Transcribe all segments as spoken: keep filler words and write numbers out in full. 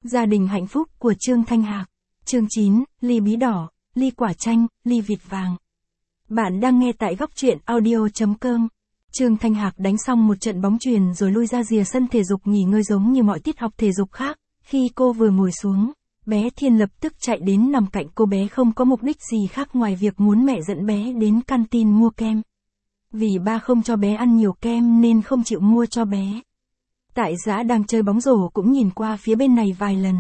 Gia đình hạnh phúc của Trương Thanh Hạc. Chương chín, ly bí đỏ, ly quả chanh, ly vịt vàng. Bạn đang nghe tại góc truyện audio chấm com. Trương Thanh Hạc đánh xong một trận bóng chuyền rồi lui ra rìa sân thể dục nghỉ ngơi giống như mọi tiết học thể dục khác. Khi cô vừa ngồi xuống, bé Thiên lập tức chạy đến nằm cạnh cô. Bé không có mục đích gì khác ngoài việc muốn mẹ dẫn bé đến canteen mua kem. Vì ba không cho bé ăn nhiều kem nên không chịu mua cho bé. Tại Dã đang chơi bóng rổ cũng nhìn qua phía bên này vài lần.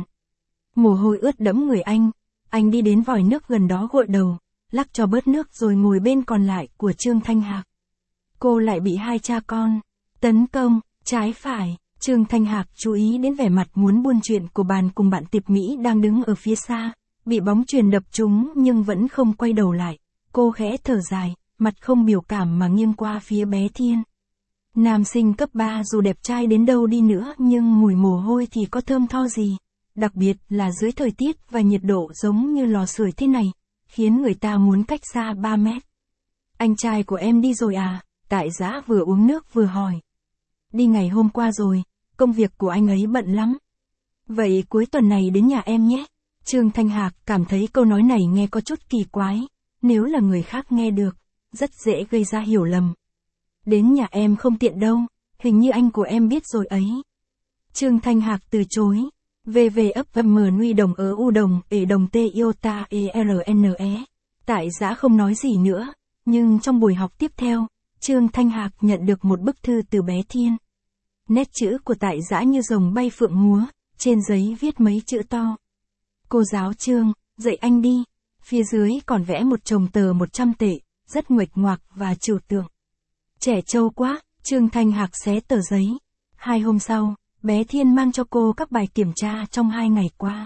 Mồ hôi ướt đẫm người anh, anh đi đến vòi nước gần đó gội đầu, lắc cho bớt nước rồi ngồi bên còn lại của Trương Thanh Hạc. Cô lại bị hai cha con tấn công, trái phải. Trương Thanh Hạc chú ý đến vẻ mặt muốn buôn chuyện của bàn cùng bạn tiệp Mỹ đang đứng ở phía xa, bị bóng chuyền đập trúng nhưng vẫn không quay đầu lại. Cô khẽ thở dài, mặt không biểu cảm mà nghiêng qua phía bé Thiên. Nam sinh cấp ba dù đẹp trai đến đâu đi nữa nhưng mùi mồ hôi thì có thơm tho gì, đặc biệt là dưới thời tiết và nhiệt độ giống như lò sưởi thế này, khiến người ta muốn cách xa ba mét. Anh trai của em đi rồi à? Tại Dã vừa uống nước vừa hỏi. Đi ngày hôm qua rồi, công việc của anh ấy bận lắm. Vậy cuối tuần này đến nhà em nhé. Trương Thanh Hạc cảm thấy câu nói này nghe có chút kỳ quái, nếu là người khác nghe được, rất dễ gây ra hiểu lầm. Đến nhà em không tiện đâu, hình như anh của em biết rồi ấy. Trương Thanh Hạc từ chối. Về về ấp vâm mờ nuôi đồng ớ u đồng, ể đồng tê iota e r n e. Tại Dã không nói gì nữa, nhưng trong buổi học tiếp theo, Trương Thanh Hạc nhận được một bức thư từ bé Thiên. Nét chữ của Tại Dã như rồng bay phượng múa, trên giấy viết mấy chữ to. Cô giáo Trương, dạy anh đi. Phía dưới còn vẽ một chồng tờ một trăm tệ, rất nguệch ngoạc và trừu tượng. Trẻ trâu quá, Trương Thanh Hạc xé tờ giấy. Hai hôm sau, bé Thiên mang cho cô các bài kiểm tra trong hai ngày qua.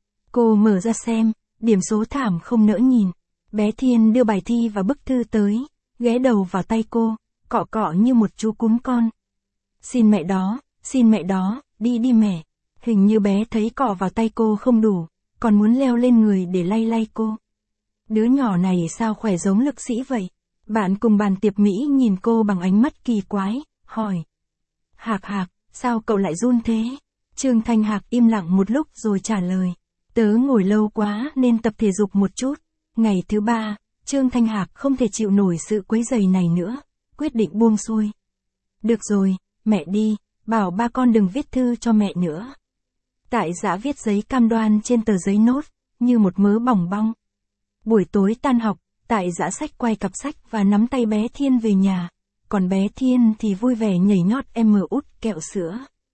Cô mở ra xem, điểm số thảm không nỡ nhìn. Bé Thiên đưa bài thi và bức thư tới, ghé đầu vào tay cô, cọ cọ như một chú cún con. Xin mẹ đó, xin mẹ đó, đi đi mẹ. Hình như bé thấy cọ vào tay cô không đủ, còn muốn leo lên người để lay lay cô. Đứa nhỏ này sao khỏe giống lực sĩ vậy? Bạn cùng bàn tiệp Mỹ nhìn cô bằng ánh mắt kỳ quái, hỏi. Hạc Hạc, sao cậu lại run thế? Trương Thanh Hạc im lặng một lúc rồi trả lời. Tớ ngồi lâu quá nên tập thể dục một chút. Ngày thứ ba, Trương Thanh Hạc không thể chịu nổi sự quấy rầy này nữa, quyết định buông xuôi. Được rồi, mẹ đi, bảo ba con đừng viết thư cho mẹ nữa. Tại Dã viết giấy cam đoan trên tờ giấy nốt, như một mớ bỏng bong. Buổi tối tan học, Tại Dã xách quay cặp sách và nắm tay bé Thiên về nhà, còn bé Thiên thì vui vẻ nhảy nhót em mờ út kẹo sữa.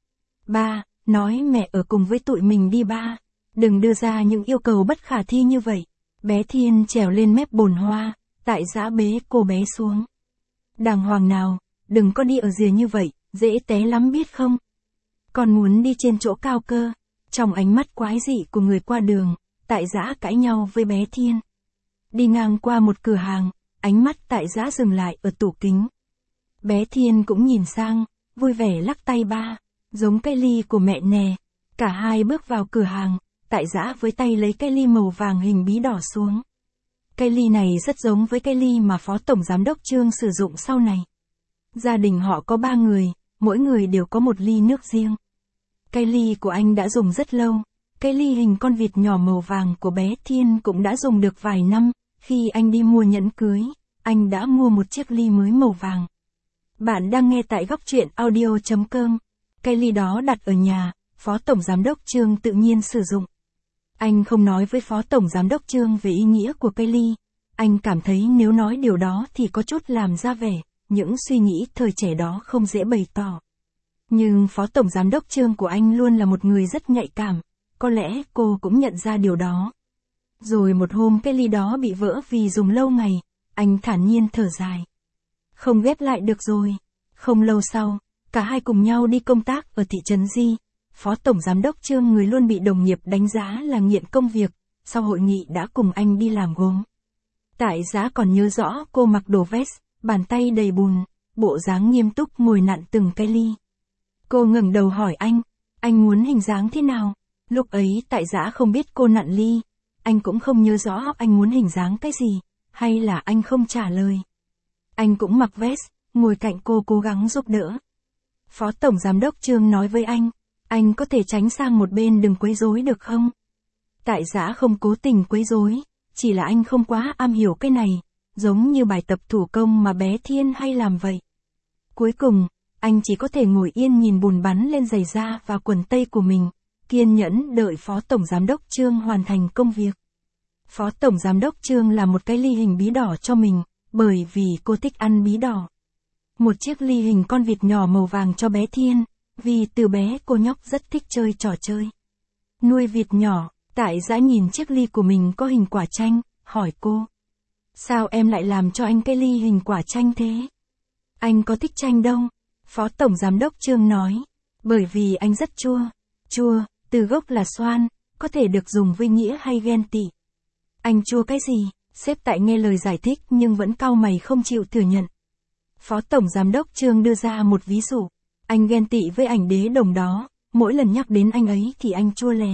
Ba, nói mẹ ở cùng với tụi mình đi ba, đừng đưa ra những yêu cầu bất khả thi như vậy. Bé Thiên trèo lên mép bồn hoa, Tại Dã bế cô bé xuống. Đàng hoàng nào, đừng có đi ở rìa như vậy, dễ té lắm biết không? Con muốn đi trên chỗ cao cơ. Trong ánh mắt quái dị của người qua đường, Tại Dã cãi nhau với bé Thiên. Đi ngang qua một cửa hàng, ánh mắt Tại Dã dừng lại ở tủ kính. Bé Thiên cũng nhìn sang, vui vẻ lắc tay ba, giống cái ly của mẹ nè. Cả hai bước vào cửa hàng, Tại Dã với tay lấy cái ly màu vàng hình bí đỏ xuống. Cái ly này rất giống với cái ly mà Phó Tổng Giám đốc Trương sử dụng sau này. Gia đình họ có ba người, mỗi người đều có một ly nước riêng. Cái ly của anh đã dùng rất lâu, cái ly hình con vịt nhỏ màu vàng của bé Thiên cũng đã dùng được vài năm. Khi anh đi mua nhẫn cưới, anh đã mua một chiếc ly mới màu vàng. Bạn đang nghe tại góc truyện audio chấm com. Cái ly đó đặt ở nhà, Phó Tổng Giám đốc Trương tự nhiên sử dụng. Anh không nói với Phó Tổng Giám đốc Trương về ý nghĩa của cây ly. Anh cảm thấy nếu nói điều đó thì có chút làm ra vẻ, những suy nghĩ thời trẻ đó không dễ bày tỏ. Nhưng Phó Tổng Giám đốc Trương của anh luôn là một người rất nhạy cảm, có lẽ cô cũng nhận ra điều đó. Rồi một hôm cái ly đó bị vỡ vì dùng lâu ngày, anh thản nhiên thở dài. Không ghép lại được rồi. Không lâu sau, cả hai cùng nhau đi công tác ở thị trấn Di. Phó Tổng Giám đốc Trương người luôn bị đồng nghiệp đánh giá là nghiện công việc, sau hội nghị đã cùng anh đi làm gốm. Tại Dã còn nhớ rõ cô mặc đồ vest, bàn tay đầy bùn, bộ dáng nghiêm túc ngồi nặn từng cái ly. Cô ngẩng đầu hỏi anh, anh muốn hình dáng thế nào? Lúc ấy Tại Dã không biết cô nặn ly, anh cũng không nhớ rõ anh muốn hình dáng cái gì, hay là anh không trả lời. Anh cũng mặc vest, ngồi cạnh cô cố gắng giúp đỡ. Phó Tổng Giám đốc Trương nói với anh, Anh có thể tránh sang một bên đừng quấy rối được không? Tại Dã không cố tình quấy rối, chỉ là anh không quá am hiểu cái này, giống như bài tập thủ công mà bé Thiên hay làm vậy. Cuối cùng, anh chỉ có thể ngồi yên nhìn bùn bắn lên giày da và quần tây của mình, kiên nhẫn đợi Phó Tổng Giám đốc Trương hoàn thành công việc. Phó Tổng Giám đốc Trương làm một cái ly hình bí đỏ cho mình, bởi vì cô thích ăn bí đỏ. Một chiếc ly hình con vịt nhỏ màu vàng cho bé Thiên, vì từ bé cô nhóc rất thích chơi trò chơi. Nuôi vịt nhỏ, Tại Dã nhìn chiếc ly của mình có hình quả chanh, hỏi cô. Sao em lại làm cho anh cái ly hình quả chanh thế? Anh có thích chanh đâu? Phó Tổng Giám đốc Trương nói. Bởi vì anh rất chua. Chua, từ gốc là xoan, có thể được dùng với nghĩa hay ghen tị. Anh chua cái gì? Sếp Tại nghe lời giải thích nhưng vẫn cau mày không chịu thừa nhận. Phó Tổng Giám đốc Trương đưa ra một ví dụ. Anh ghen tị với ảnh đế đồng đó, mỗi lần nhắc đến anh ấy thì anh chua lè.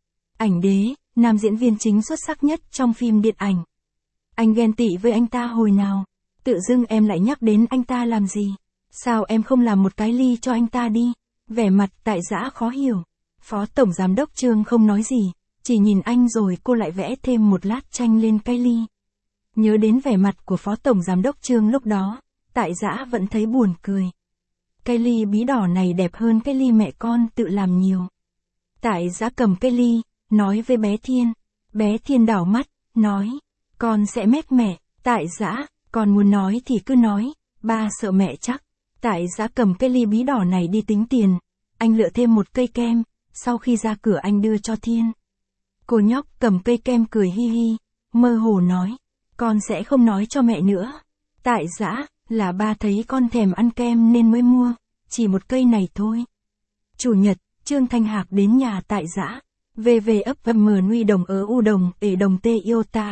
Ảnh đế, nam diễn viên chính xuất sắc nhất trong phim điện ảnh. Anh ghen tị với anh ta hồi nào? Tự dưng em lại nhắc đến anh ta làm gì? Sao em không làm một cái ly cho anh ta đi? Vẻ mặt Tại Dã khó hiểu. Phó Tổng Giám đốc Trương không nói gì, chỉ nhìn anh rồi cô lại vẽ thêm một lát chanh lên cái ly. Nhớ đến vẻ mặt của Phó Tổng Giám đốc Trương lúc đó, Tại Dã vẫn thấy buồn cười. Cái ly bí đỏ này đẹp hơn cái ly mẹ con tự làm nhiều. Tại Dã cầm cái ly, nói với bé Thiên. Bé Thiên đảo mắt, nói, con sẽ mách mẹ. Tại Dã, con muốn nói thì cứ nói, ba sợ mẹ chắc. Tại Dã cầm cái ly bí đỏ này đi tính tiền. Anh lựa thêm một cây kem, sau khi ra cửa anh đưa cho Thiên. Cô nhóc cầm cây kem cười hi hi, mơ hồ nói, con sẽ không nói cho mẹ nữa. Tại Dã, là ba thấy con thèm ăn kem nên mới mua, chỉ một cây này thôi. Chủ nhật, Trương Thanh Hạc đến nhà Tại Dã. Về về ấp vm nuôi đồng ở u đồng, ể đồng t iota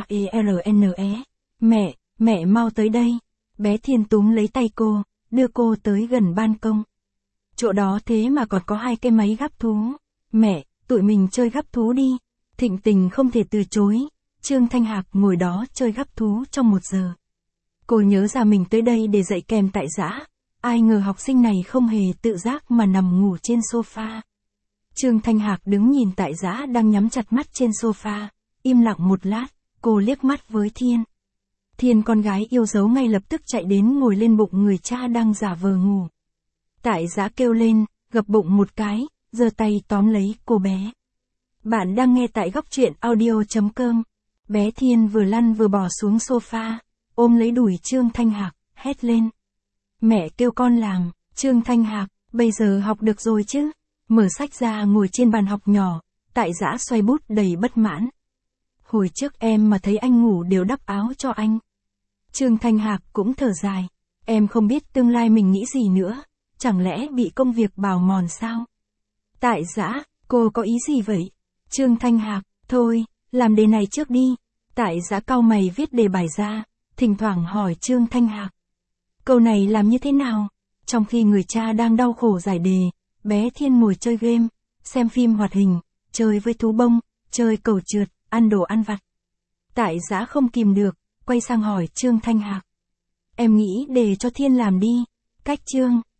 erne. Mẹ, mẹ mau tới đây. Bé Thiên túm lấy tay cô, đưa cô tới gần ban công. Chỗ đó thế mà còn có hai cái máy gắp thú. Mẹ, tụi mình chơi gắp thú đi. Thịnh Tình không thể từ chối. Trương Thanh Hạc ngồi đó chơi gắp thú trong một giờ. Cô nhớ ra mình tới đây để dạy kèm Tại Dã. Ai ngờ học sinh này không hề tự giác mà nằm ngủ trên sofa. Trương Thanh Hạc đứng nhìn Tại Dã đang nhắm chặt mắt trên sofa, im lặng một lát, cô liếc mắt với Thiên. Thiên con gái yêu dấu ngay lập tức chạy đến ngồi lên bụng người cha đang giả vờ ngủ. Tại Dã kêu lên, gập bụng một cái, giơ tay tóm lấy cô bé. Bạn đang nghe tại góc truyện audio chấm com. Bé Thiên vừa lăn vừa bò xuống sofa, ôm lấy đùi Trương Thanh Hạc, hét lên. Mẹ kêu con làm. Trương Thanh Hạc, bây giờ học được rồi chứ? Mở sách ra ngồi trên bàn học nhỏ, Tại Dã xoay bút đầy bất mãn. Hồi trước em mà thấy anh ngủ đều đắp áo cho anh. Trương Thanh Hạc cũng thở dài. Em không biết tương lai mình nghĩ gì nữa, chẳng lẽ bị công việc bào mòn sao? Tại Dã, cô có ý gì vậy? Trương Thanh Hạc, thôi, làm đề này trước đi. Tại Dã cau mày viết đề bài ra, thỉnh thoảng hỏi Trương Thanh Hạc. Câu này làm như thế nào? Trong khi người cha đang đau khổ giải đề, bé Thiên ngồi chơi game, xem phim hoạt hình, chơi với thú bông, chơi cầu trượt, ăn đồ ăn vặt. Tại Dã không kìm được, quay sang hỏi Trương Thanh Hạc. Em nghĩ đề cho Thiên làm đi. Cách Trương